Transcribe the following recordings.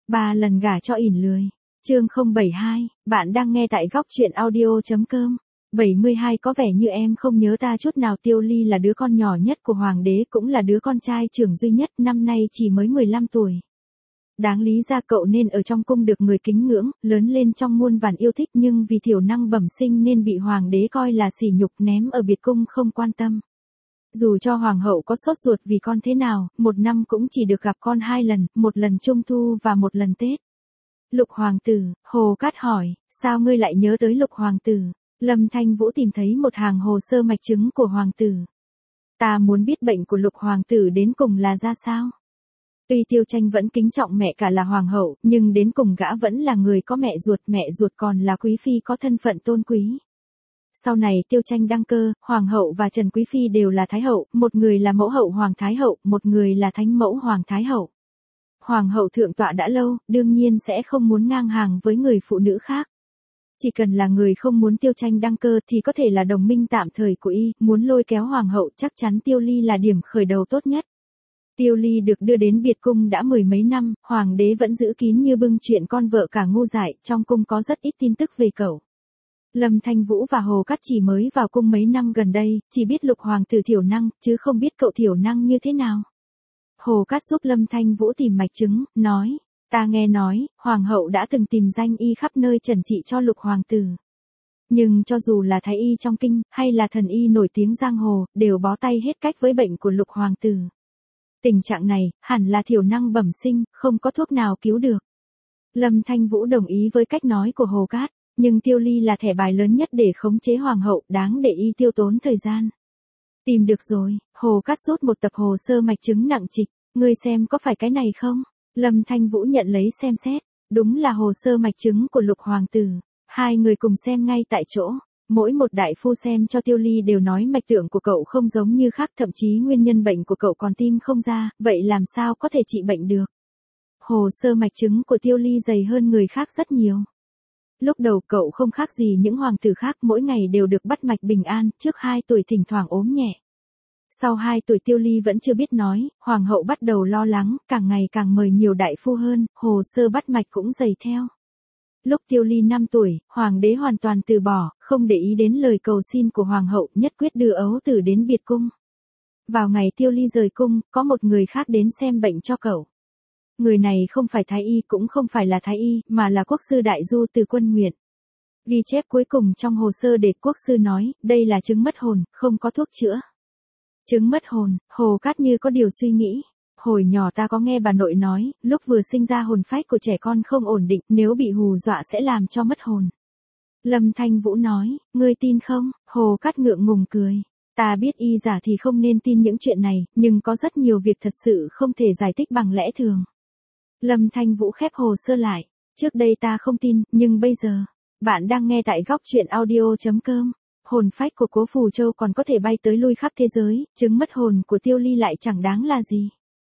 3 lần gả cho ỉn lười. Chương 072, bạn đang nghe tại góc truyện audio.com. 72 Có vẻ như em không nhớ ta chút nào. Tiêu Ly là đứa con nhỏ nhất của hoàng đế, cũng là đứa con trai trưởng duy nhất, năm nay chỉ mới 15 tuổi. Đáng lý ra cậu nên ở trong cung được người kính ngưỡng, lớn lên trong muôn vàn yêu thích, nhưng vì thiểu năng bẩm sinh nên bị hoàng đế coi là sỉ nhục, ném ở biệt cung không quan tâm. Dù cho hoàng hậu có sốt ruột vì con thế nào, một năm cũng chỉ được gặp con 2 lần, một lần Trung Thu và một lần Tết. Lục hoàng tử, Hồ Cát hỏi, sao ngươi lại nhớ tới Lục hoàng tử? Lâm Thanh Vũ tìm thấy một hàng hồ sơ mạch chứng của hoàng tử. Ta muốn biết bệnh của Lục hoàng tử đến cùng là ra sao? Tuy Tiêu Tranh vẫn kính trọng mẹ cả là hoàng hậu, nhưng đến cùng gã vẫn là người có mẹ ruột còn là quý phi có thân phận tôn quý. Sau này Tiêu Tranh đăng cơ, hoàng hậu và Trần Quý phi đều là thái hậu, một người là mẫu hậu hoàng thái hậu, một người là thánh mẫu hoàng thái hậu. Hoàng hậu thượng tọa đã lâu, đương nhiên sẽ không muốn ngang hàng với người phụ nữ khác. Chỉ cần là người không muốn Tiêu Tranh đăng cơ thì có thể là đồng minh tạm thời của y, muốn lôi kéo hoàng hậu chắc chắn Tiêu Ly là điểm khởi đầu tốt nhất. Tiêu Ly được đưa đến biệt cung đã 10 mấy năm, hoàng đế vẫn giữ kín như bưng chuyện con vợ cả ngu dại, trong cung có rất ít tin tức về cậu. Lâm Thanh Vũ và Hồ Cát chỉ mới vào cung mấy năm gần đây, chỉ biết Lục hoàng tử thiểu năng, chứ không biết cậu thiểu năng như thế nào. Hồ Cát giúp Lâm Thanh Vũ tìm mạch chứng, nói, ta nghe nói, hoàng hậu đã từng tìm danh y khắp nơi trần trị cho Lục hoàng tử. Nhưng cho dù là thái y trong kinh, hay là thần y nổi tiếng giang hồ, đều bó tay hết cách với bệnh của Lục hoàng tử. Tình trạng này, hẳn là thiểu năng bẩm sinh, không có thuốc nào cứu được. Lâm Thanh Vũ đồng ý với cách nói của Hồ Cát, nhưng Tiêu Ly là thẻ bài lớn nhất để khống chế hoàng hậu, đáng để y tiêu tốn thời gian. Tìm được rồi, Hồ Cát rút một tập hồ sơ mạch chứng nặng trịch, ngươi xem có phải cái này không? Lâm Thanh Vũ nhận lấy xem xét, đúng là hồ sơ mạch chứng của Lục hoàng tử. Hai người cùng xem ngay tại chỗ. Mỗi một đại phu xem cho Tiêu Ly đều nói mạch tượng của cậu không giống như khác, thậm chí nguyên nhân bệnh của cậu còn tìm không ra, vậy làm sao có thể trị bệnh được? Hồ sơ mạch chứng của Tiêu Ly dày hơn người khác rất nhiều. Lúc đầu cậu không khác gì những hoàng tử khác, mỗi ngày đều được bắt mạch bình an, trước 2 tuổi thỉnh thoảng ốm nhẹ. Sau 2 tuổi Tiêu Ly vẫn chưa biết nói, hoàng hậu bắt đầu lo lắng, càng ngày càng mời nhiều đại phu hơn, hồ sơ bắt mạch cũng dày theo. Lúc Tiêu Ly 5 tuổi, hoàng đế hoàn toàn từ bỏ, không để ý đến lời cầu xin của hoàng hậu, nhất quyết đưa ấu tử đến biệt cung. Vào ngày Tiêu Ly rời cung, có một người khác đến xem bệnh cho cậu. Người này không phải thái y, cũng không phải là thái y, mà là quốc sư đại du từ Quân Nguyện. Ghi chép cuối cùng trong hồ sơ để quốc sư nói, đây là chứng mất hồn, không có thuốc chữa. Chứng mất hồn, Hồ Cát như có điều suy nghĩ. Hồi nhỏ ta có nghe bà nội nói, lúc vừa sinh ra hồn phách của trẻ con không ổn định, nếu bị hù dọa sẽ làm cho mất hồn. Lâm Thanh Vũ nói, ngươi tin không? Hồ Cát ngượng ngùng cười. Ta biết y giả thì không nên tin những chuyện này, nhưng có rất nhiều việc thật sự không thể giải thích bằng lẽ thường. Lâm Thanh Vũ khép hồ sơ lại. Trước đây ta không tin, nhưng bây giờ, bạn đang nghe tại góc truyện audio.com. Hồn phách của Cố Phù Châu còn có thể bay tới lui khắp thế giới, chứng mất hồn của Tiêu Ly lại chẳng đáng là gì.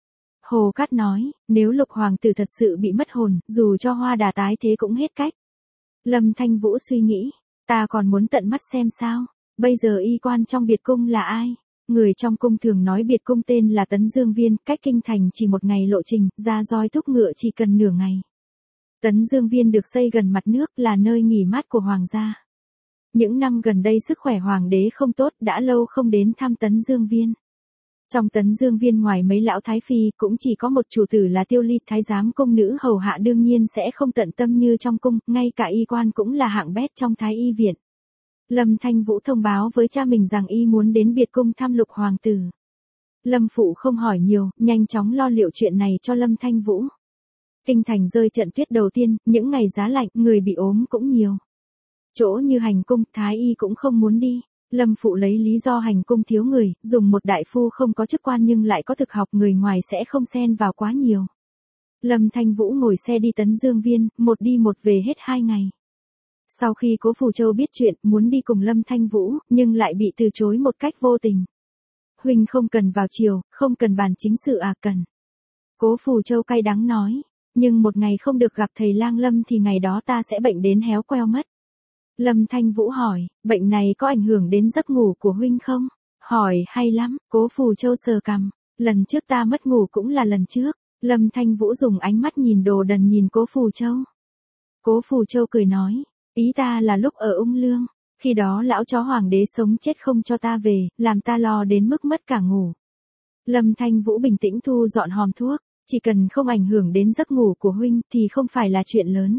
Hồ Cát nói, nếu Lục hoàng tử thật sự bị mất hồn, dù cho hoa đà tái thế cũng hết cách. Lâm Thanh Vũ suy nghĩ, ta còn muốn tận mắt xem sao. Bây giờ y quan trong biệt cung là ai? Người trong cung thường nói biệt cung tên là Tấn Dương Viên, cách kinh thành chỉ 1 ngày lộ trình, ra roi thúc ngựa chỉ cần nửa ngày. Tấn Dương Viên được xây gần mặt nước, là nơi nghỉ mát của hoàng gia. Những năm gần đây sức khỏe hoàng đế không tốt, đã lâu không đến thăm Tấn Dương Viên. Trong Tấn Dương Viên ngoài mấy lão thái phi, cũng chỉ có một chủ tử là Tiêu Ly, thái giám cung nữ hầu hạ đương nhiên sẽ không tận tâm như trong cung, ngay cả y quan cũng là hạng bét trong thái y viện. Lâm Thanh Vũ thông báo với cha mình rằng y muốn đến biệt cung thăm Lục hoàng tử. Lâm phụ không hỏi nhiều, nhanh chóng lo liệu chuyện này cho Lâm Thanh Vũ. Kinh thành rơi trận tuyết đầu tiên, những ngày giá lạnh, người bị ốm cũng nhiều. Chỗ như hành cung, thái y cũng không muốn đi. Lâm phụ lấy lý do hành cung thiếu người, dùng một đại phu không có chức quan nhưng lại có thực học, người ngoài sẽ không xen vào quá nhiều. Lâm Thanh Vũ ngồi xe đi Tấn Dương Viên, một đi một về hết 2 ngày. Sau khi Cố Phù Châu biết chuyện, muốn đi cùng Lâm Thanh Vũ, nhưng lại bị từ chối một cách vô tình. Huynh không cần vào chiều, không cần bàn chính sự à? Cần. Cố Phù Châu cay đắng nói, nhưng một ngày không được gặp thầy lang Lâm thì ngày đó ta sẽ bệnh đến héo queo mất. Lâm Thanh Vũ hỏi, bệnh này có ảnh hưởng đến giấc ngủ của huynh không? Hỏi hay lắm, Cố Phù Châu sờ cằm, lần trước ta mất ngủ cũng là lần trước. Lâm Thanh Vũ dùng ánh mắt nhìn đồ đần nhìn Cố Phù Châu. Cố Phù Châu cười nói, ý ta là lúc ở Ung Lương, khi đó lão chó hoàng đế sống chết không cho ta về, làm ta lo đến mức mất cả ngủ. Lâm Thanh Vũ bình tĩnh thu dọn hòm thuốc, chỉ cần không ảnh hưởng đến giấc ngủ của huynh thì không phải là chuyện lớn.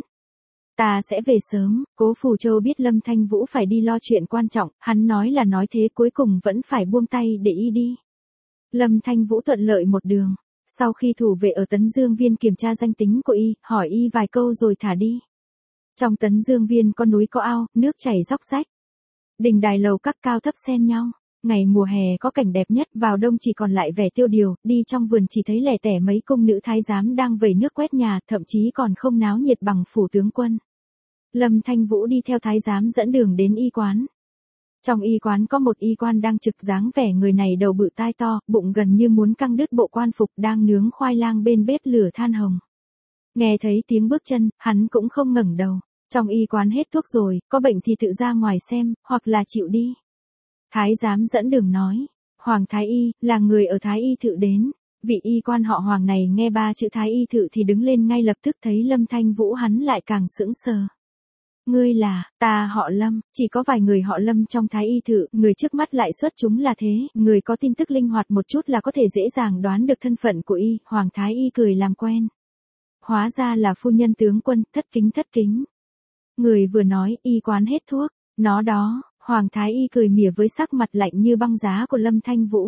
Ta sẽ về sớm. Cố Phù Châu biết Lâm Thanh Vũ phải đi lo chuyện quan trọng, hắn nói là nói thế cuối cùng vẫn phải buông tay để y đi. Lâm Thanh Vũ thuận lợi một đường. Sau khi thủ vệ ở Tấn Dương Viên kiểm tra danh tính của y, hỏi y vài câu rồi thả đi. Trong Tấn Dương Viên có núi có ao, nước chảy róc rách. Đình đài lầu các cao thấp xen nhau. Ngày mùa hè có cảnh đẹp nhất, vào đông chỉ còn lại vẻ tiêu điều, đi trong vườn chỉ thấy lẻ tẻ mấy cung nữ thái giám đang vẩy nước quét nhà, thậm chí còn không náo nhiệt bằng phủ tướng quân. Lâm Thanh Vũ đi theo thái giám dẫn đường đến y quán. Trong y quán có một y quan đang trực, dáng vẻ người này đầu bự tai to, bụng gần như muốn căng đứt bộ quan phục, đang nướng khoai lang bên bếp lửa than hồng. Nghe thấy tiếng bước chân, hắn cũng không ngẩng đầu. Trong y quán hết thuốc rồi, có bệnh thì tự ra ngoài xem, hoặc là chịu đi. Thái giám dẫn đường nói, Hoàng Thái Y, là người ở Thái Y Thự đến. Vị y quan họ Hoàng này nghe ba chữ Thái Y Thự thì đứng lên ngay lập tức, thấy Lâm Thanh Vũ hắn lại càng sững sờ. Ngươi là, ta họ Lâm, chỉ có vài người họ Lâm trong Thái Y Thự, người trước mắt lại xuất chúng là thế, người có tin tức linh hoạt một chút là có thể dễ dàng đoán được thân phận của y. Hoàng Thái Y cười làm quen. Hóa ra là phu nhân tướng quân, thất kính. Người vừa nói, y quán hết thuốc, nó đó. Hoàng Thái Y cười mỉa với sắc mặt lạnh như băng giá của Lâm Thanh Vũ.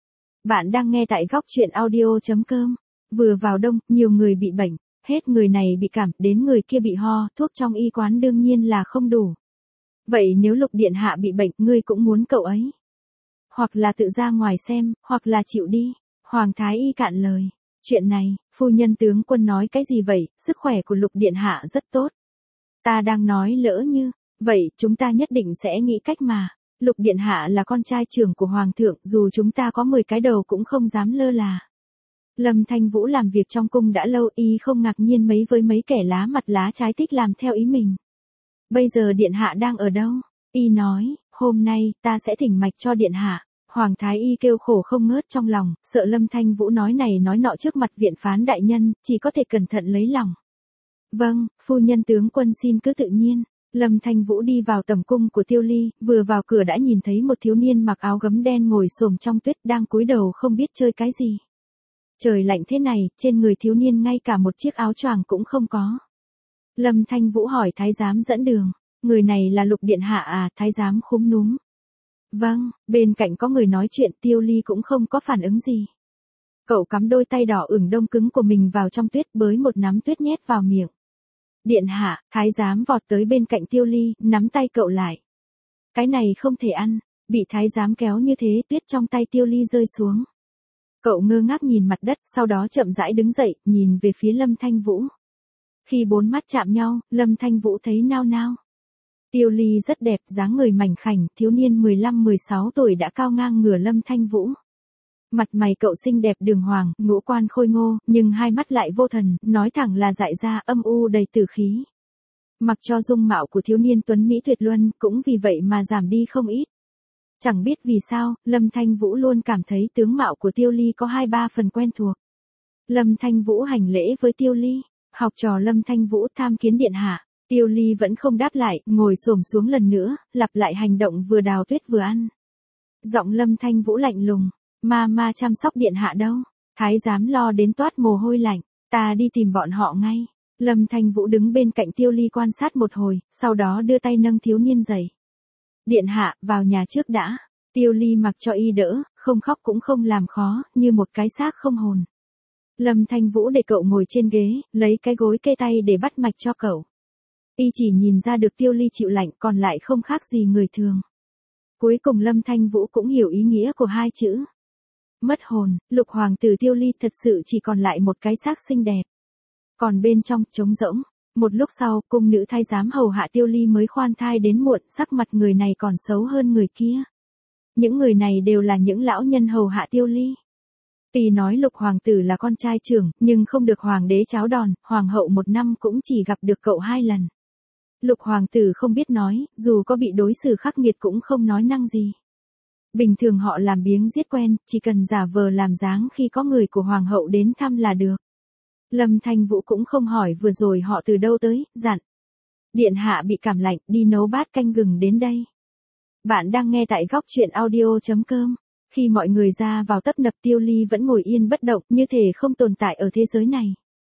Bạn đang nghe tại góc truyện audio.com. Vừa vào đông, nhiều người bị bệnh, hết người này bị cảm, đến người kia bị ho, thuốc trong y quán đương nhiên là không đủ. Vậy nếu Lục điện hạ bị bệnh, ngươi cũng muốn cậu ấy. Hoặc là tự ra ngoài xem, hoặc là chịu đi. Hoàng Thái Y cạn lời. Chuyện này, phu nhân tướng quân nói cái gì vậy, sức khỏe của Lục điện hạ rất tốt. Ta đang nói lỡ như... Vậy, chúng ta nhất định sẽ nghĩ cách mà. Lục điện hạ là con trai trưởng của hoàng thượng, dù chúng ta có 10 cái đầu cũng không dám lơ là. Lâm Thanh Vũ làm việc trong cung đã lâu, y không ngạc nhiên với mấy kẻ lá mặt lá trái thích làm theo ý mình. Bây giờ điện hạ đang ở đâu? Y nói, hôm nay, ta sẽ thỉnh mạch cho điện hạ. Hoàng Thái Y kêu khổ không ngớt trong lòng, sợ Lâm Thanh Vũ nói này nói nọ trước mặt viện phán đại nhân, chỉ có thể cẩn thận lấy lòng. Vâng, phu nhân tướng quân xin cứ tự nhiên. Lâm Thanh Vũ đi vào tầm cung của Tiêu Ly, vừa vào cửa đã nhìn thấy một thiếu niên mặc áo gấm đen ngồi xổm trong tuyết, đang cúi đầu không biết chơi cái gì. Trời lạnh thế này, trên người thiếu niên ngay cả một chiếc áo choàng cũng không có. Lâm Thanh Vũ hỏi thái giám dẫn đường, người này là Lục điện hạ à? Thái giám khúm núm. Vâng, bên cạnh có người nói chuyện. Tiêu Ly cũng không có phản ứng gì. Cậu cắm đôi tay đỏ ửng đông cứng của mình vào trong tuyết, bới một nắm tuyết nhét vào miệng. Điện hạ, thái giám vọt tới bên cạnh Tiêu Ly, nắm tay cậu lại. Cái này không thể ăn, bị thái giám kéo như thế, tuyết trong tay Tiêu Ly rơi xuống. Cậu ngơ ngác nhìn mặt đất, sau đó chậm rãi đứng dậy, nhìn về phía Lâm Thanh Vũ. Khi bốn mắt chạm nhau, Lâm Thanh Vũ thấy nao nao. Tiêu Ly rất đẹp, dáng người mảnh khảnh, thiếu niên 15-16 tuổi đã cao ngang ngửa Lâm Thanh Vũ. Mặt mày cậu xinh đẹp đường hoàng, ngũ quan khôi ngô, nhưng hai mắt lại vô thần, nói thẳng là dại ra, âm u đầy tử khí. Mặc cho dung mạo của thiếu niên tuấn mỹ tuyệt luân, cũng vì vậy mà giảm đi không ít. Chẳng biết vì sao, Lâm Thanh Vũ luôn cảm thấy tướng mạo của Tiêu Ly có 2-3 phần quen thuộc. Lâm Thanh Vũ hành lễ với Tiêu Ly, học trò Lâm Thanh Vũ tham kiến điện hạ. Tiêu Ly vẫn không đáp lại, ngồi xổm xuống lần nữa, lặp lại hành động vừa đào tuyết vừa ăn. Giọng Lâm Thanh Vũ lạnh lùng. Ma chăm sóc điện hạ đâu? Thái giám lo đến toát mồ hôi lạnh. Ta đi tìm bọn họ ngay. Lâm Thanh Vũ đứng bên cạnh Tiêu Ly quan sát một hồi, sau đó đưa tay nâng thiếu niên dậy. Điện hạ, vào nhà trước đã. Tiêu Ly mặc cho y đỡ, không khóc cũng không làm khó, như một cái xác không hồn. Lâm Thanh Vũ để cậu ngồi trên ghế, lấy cái gối kê tay để bắt mạch cho cậu. Y chỉ nhìn ra được Tiêu Ly chịu lạnh, còn lại không khác gì người thường. Cuối cùng Lâm Thanh Vũ cũng hiểu ý nghĩa của hai chữ. Mất hồn. Lục hoàng tử Tiêu Ly thật sự chỉ còn lại một cái xác xinh đẹp. Còn bên trong, trống rỗng. Một lúc sau, cung nữ thái giám hầu hạ Tiêu Ly mới khoan thai đến muộn, sắc mặt người này còn xấu hơn người kia. Những người này đều là những lão nhân hầu hạ Tiêu Ly. Tuy nói lục hoàng tử là con trai trưởng, nhưng không được hoàng đế cháo đòn, hoàng hậu một năm cũng chỉ gặp được cậu 2 lần. Lục hoàng tử không biết nói, dù có bị đối xử khắc nghiệt cũng không nói năng gì. Bình thường họ làm biếng giết quen, chỉ cần giả vờ làm dáng khi có người của hoàng hậu đến thăm là được. Lâm Thanh Vũ cũng không hỏi vừa rồi họ từ đâu tới, dặn. Điện hạ bị cảm lạnh, đi nấu bát canh gừng đến đây. Bạn đang nghe tại góc chuyện audio.com. Khi mọi người ra vào tấp nập, Tiêu Ly vẫn ngồi yên bất động, như thể không tồn tại ở thế giới này.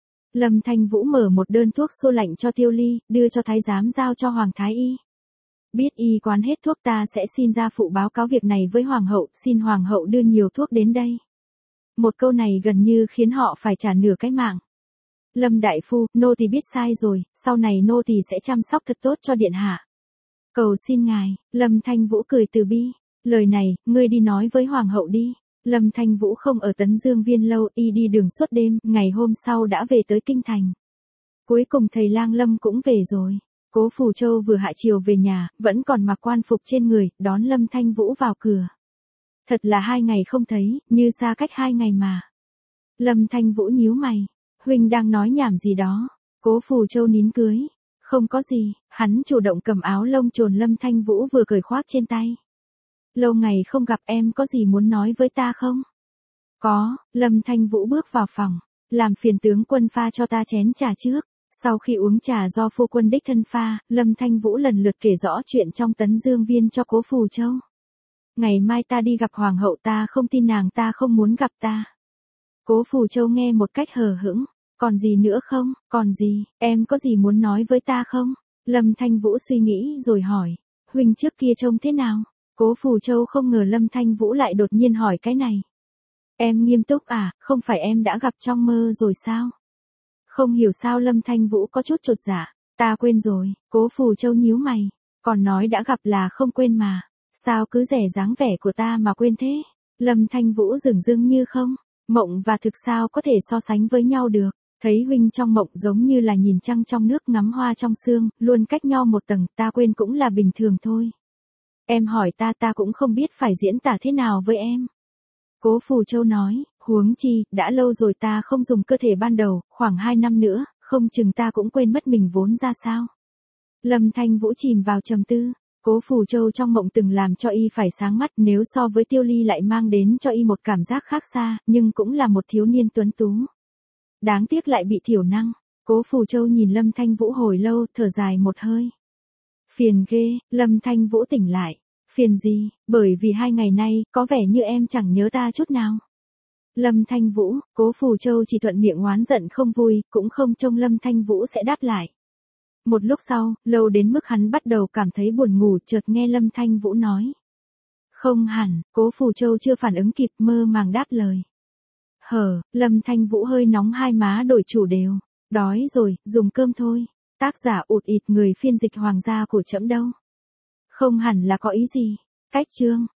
Lâm Thanh Vũ mở một đơn thuốc xô lạnh cho Tiêu Ly, đưa cho thái giám giao cho Hoàng Thái Y. Biết y quán hết thuốc, ta sẽ xin gia phụ báo cáo việc này với Hoàng hậu, xin Hoàng hậu đưa nhiều thuốc đến đây. Một câu này gần như khiến họ phải trả nửa cái mạng. Lâm đại phu, nô tỳ biết sai rồi, sau này nô tỳ sẽ chăm sóc thật tốt cho điện hạ. Cầu xin ngài. Lâm Thanh Vũ cười từ bi. Lời này, ngươi đi nói với Hoàng hậu đi. Lâm Thanh Vũ không ở Tấn Dương Viên lâu, y đi đường suốt đêm, ngày hôm sau đã về tới kinh thành. Cuối cùng thầy lang Lâm cũng về rồi. Cố Phù Châu vừa hạ chiều về nhà, vẫn còn mặc quan phục trên người, đón Lâm Thanh Vũ vào cửa. Thật là 2 ngày không thấy, như xa cách 2 ngày mà. Lâm Thanh Vũ nhíu mày. Huynh đang nói nhảm gì đó. Cố Phù Châu nín cưới. Không có gì, hắn chủ động cầm áo lông trồn Lâm Thanh Vũ vừa cởi khoác trên tay. Lâu ngày không gặp, em có gì muốn nói với ta không? Có. Lâm Thanh Vũ bước vào phòng. Làm phiền tướng quân pha cho ta chén trà trước. Sau khi uống trà do phu quân đích thân pha, Lâm Thanh Vũ lần lượt kể rõ chuyện trong Tấn Dương Viên cho Cố Phù Châu. Ngày mai ta đi gặp Hoàng hậu, ta không tin nàng ta không muốn gặp ta. Cố Phù Châu nghe một cách hờ hững. Còn gì nữa không? Còn gì? Em có gì muốn nói với ta không? Lâm Thanh Vũ suy nghĩ rồi hỏi. Huynh trước kia trông thế nào? Cố Phù Châu không ngờ Lâm Thanh Vũ lại đột nhiên hỏi cái này. Em nghiêm túc à, không phải em đã gặp trong mơ rồi sao? Không hiểu sao Lâm Thanh Vũ có chút chột dạ. Ta quên rồi. Cố Phù Châu nhíu mày. Còn nói đã gặp là không quên mà. Sao cứ rẻ dáng vẻ của ta mà quên thế? Lâm Thanh Vũ dửng dưng như không. Mộng và thực sao có thể so sánh với nhau được. Thấy huynh trong mộng giống như là nhìn trăng trong nước, ngắm hoa trong sương, luôn cách nhau một tầng, ta quên cũng là bình thường thôi. Em hỏi ta cũng không biết phải diễn tả thế nào với em. Cố Phù Châu nói, huống chi, đã lâu rồi ta không dùng cơ thể ban đầu, khoảng 2 năm nữa, không chừng ta cũng quên mất mình vốn ra sao. Lâm Thanh Vũ chìm vào trầm tư. Cố Phù Châu trong mộng từng làm cho y phải sáng mắt, nếu so với Tiêu Ly lại mang đến cho y một cảm giác khác xa, nhưng cũng là một thiếu niên tuấn tú. Đáng tiếc lại bị thiểu năng. Cố Phù Châu nhìn Lâm Thanh Vũ hồi lâu, thở dài một hơi. Phiền ghê. Lâm Thanh Vũ tỉnh lại. Phiền gì? Bởi vì 2 ngày nay, có vẻ như em chẳng nhớ ta chút nào. Lâm Thanh Vũ. Cố Phù Châu chỉ thuận miệng oán giận không vui, cũng không trông Lâm Thanh Vũ sẽ đáp lại. Một lúc sau, lâu đến mức hắn bắt đầu cảm thấy buồn ngủ, chợt nghe Lâm Thanh Vũ nói. Không hẳn. Cố Phù Châu chưa phản ứng kịp, mơ màng đáp lời. Lâm Thanh Vũ hơi nóng, hai má đổi chủ đều. Đói rồi, dùng cơm thôi. Tác giả ụt ịt, người phiên dịch hoàng gia của trẫm đâu. Không hẳn là có ý gì. Cách chương.